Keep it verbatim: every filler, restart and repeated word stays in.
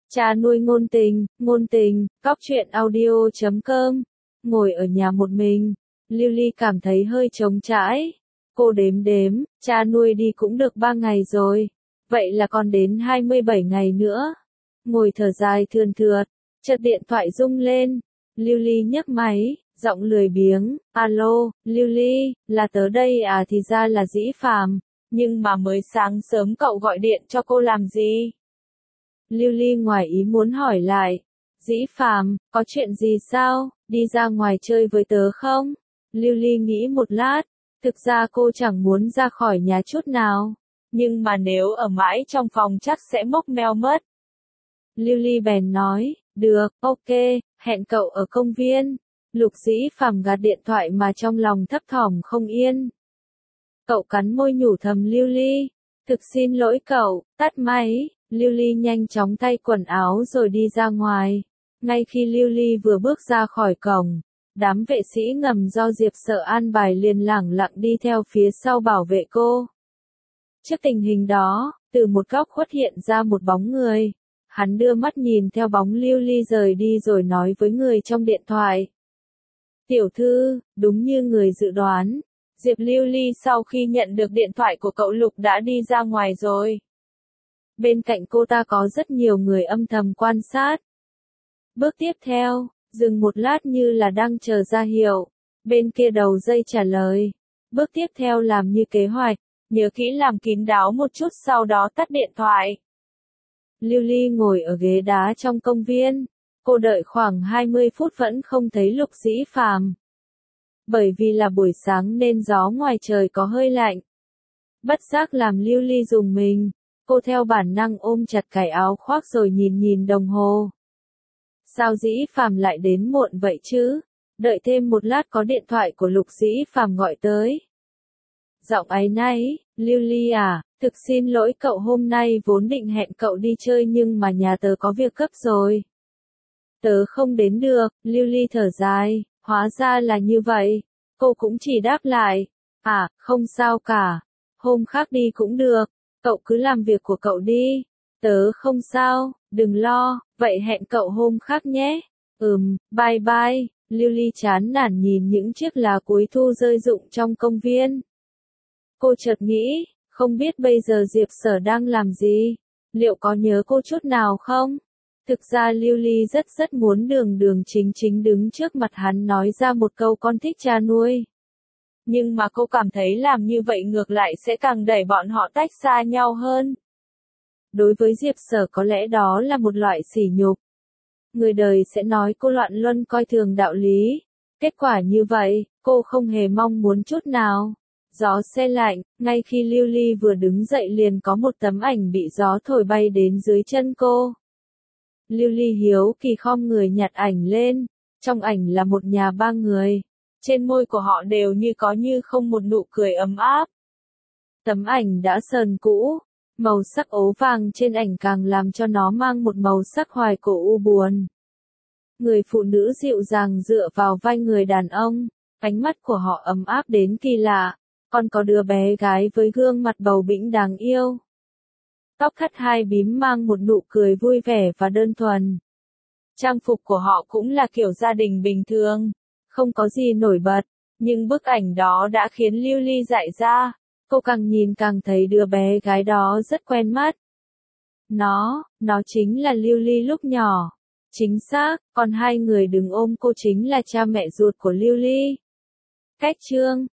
Cha nuôi ngôn tình, ngôn tình, cóc truyện audio chấm com. Ngồi ở nhà một mình, Lưu Ly cảm thấy hơi trống trải. Cô đếm đếm, cha nuôi đi cũng được ba ngày rồi. Vậy là còn đến hai mươi bảy ngày nữa. Ngồi thở dài thườn thượt, chợt điện thoại rung lên. Lưu Ly nhấc máy, giọng lười biếng, alo, Lưu Ly, là tớ đây à, thì ra là Dĩ Phàm. Nhưng mà mới sáng sớm cậu gọi điện cho cô làm gì? Lưu Ly ngoài ý muốn hỏi lại. Dĩ Phàm, có chuyện gì sao, đi ra ngoài chơi với tớ không? Lưu Ly nghĩ một lát, thực ra cô chẳng muốn ra khỏi nhà chút nào. Nhưng mà nếu ở mãi trong phòng chắc sẽ mốc meo mất. Lưu Ly bèn nói, được, ok, hẹn cậu ở công viên. Lục Dĩ Phàm gạt điện thoại mà trong lòng thấp thỏm không yên. Cậu cắn môi nhủ thầm Lưu Ly, thực xin lỗi cậu, tắt máy. Lưu Ly nhanh chóng thay quần áo rồi đi ra ngoài. Ngay khi Lưu Ly vừa bước ra khỏi cổng, đám vệ sĩ ngầm do Diệp Sở an bài liền lẳng lặng đi theo phía sau bảo vệ cô. Trước tình hình đó, từ một góc khuất hiện ra một bóng người. Hắn đưa mắt nhìn theo bóng Lưu Ly rời đi rồi nói với người trong điện thoại. Tiểu thư, đúng như người dự đoán, Diệp Lưu Ly sau khi nhận được điện thoại của cậu Lục đã đi ra ngoài rồi. Bên cạnh cô ta có rất nhiều người âm thầm quan sát. Bước tiếp theo, dừng một lát như là đang chờ ra hiệu. Bên kia đầu dây trả lời. Bước tiếp theo làm như kế hoạch, nhớ kỹ làm kín đáo một chút sau đó tắt điện thoại. Lưu Ly ngồi ở ghế đá trong công viên. Cô đợi khoảng hai mươi phút vẫn không thấy Lục Dĩ Phàm. Bởi vì là buổi sáng nên gió ngoài trời có hơi lạnh. Bất giác làm Lưu Ly rùng mình. Cô theo bản năng ôm chặt cái áo khoác rồi nhìn nhìn đồng hồ. Sao Dĩ Phàm lại đến muộn vậy chứ? Đợi thêm một lát có điện thoại của Lục Dĩ Phàm gọi tới. Giọng áy náy, Lưu Ly à, thực xin lỗi cậu, hôm nay vốn định hẹn cậu đi chơi nhưng mà nhà tớ có việc gấp rồi. Tớ không đến được, Lưu Ly thở dài, hóa ra là như vậy. Cô cũng chỉ đáp lại, à, không sao cả, hôm khác đi cũng được. Cậu cứ làm việc của cậu đi. Tớ không sao, đừng lo, vậy hẹn cậu hôm khác nhé. Ừm, bye bye. Lưu Ly chán nản nhìn những chiếc lá cuối thu rơi rụng trong công viên. Cô chợt nghĩ, không biết bây giờ Diệp Sở đang làm gì? Liệu có nhớ cô chút nào không? Thực ra Lưu Ly rất rất muốn đường đường chính chính đứng trước mặt hắn nói ra một câu con thích cha nuôi. Nhưng mà cô cảm thấy làm như vậy ngược lại sẽ càng đẩy bọn họ tách xa nhau hơn. Đối với Diệp Sở có lẽ đó là một loại sỉ nhục. Người đời sẽ nói cô loạn luân coi thường đạo lý. Kết quả như vậy, cô không hề mong muốn chút nào. Gió se lạnh, ngay khi Lưu Ly vừa đứng dậy liền có một tấm ảnh bị gió thổi bay đến dưới chân cô. Lưu Ly hiếu kỳ khom người nhặt ảnh lên. Trong ảnh là một nhà ba người. Trên môi của họ đều như có như không một nụ cười ấm áp. Tấm ảnh đã sờn cũ, màu sắc ố vàng trên ảnh càng làm cho nó mang một màu sắc hoài cổ u buồn. Người phụ nữ dịu dàng dựa vào vai người đàn ông, ánh mắt của họ ấm áp đến kỳ lạ, còn có đứa bé gái với gương mặt bầu bĩnh đáng yêu. Tóc thắt hai bím mang một nụ cười vui vẻ và đơn thuần. Trang phục của họ cũng là kiểu gia đình bình thường. Không có gì nổi bật, nhưng bức ảnh đó đã khiến Lưu Ly dại ra. Cô càng nhìn càng thấy đứa bé gái đó rất quen mắt. Nó, nó chính là Lưu Ly lúc nhỏ. Chính xác, còn hai người đừng ôm cô chính là cha mẹ ruột của Lưu Ly. Cách chương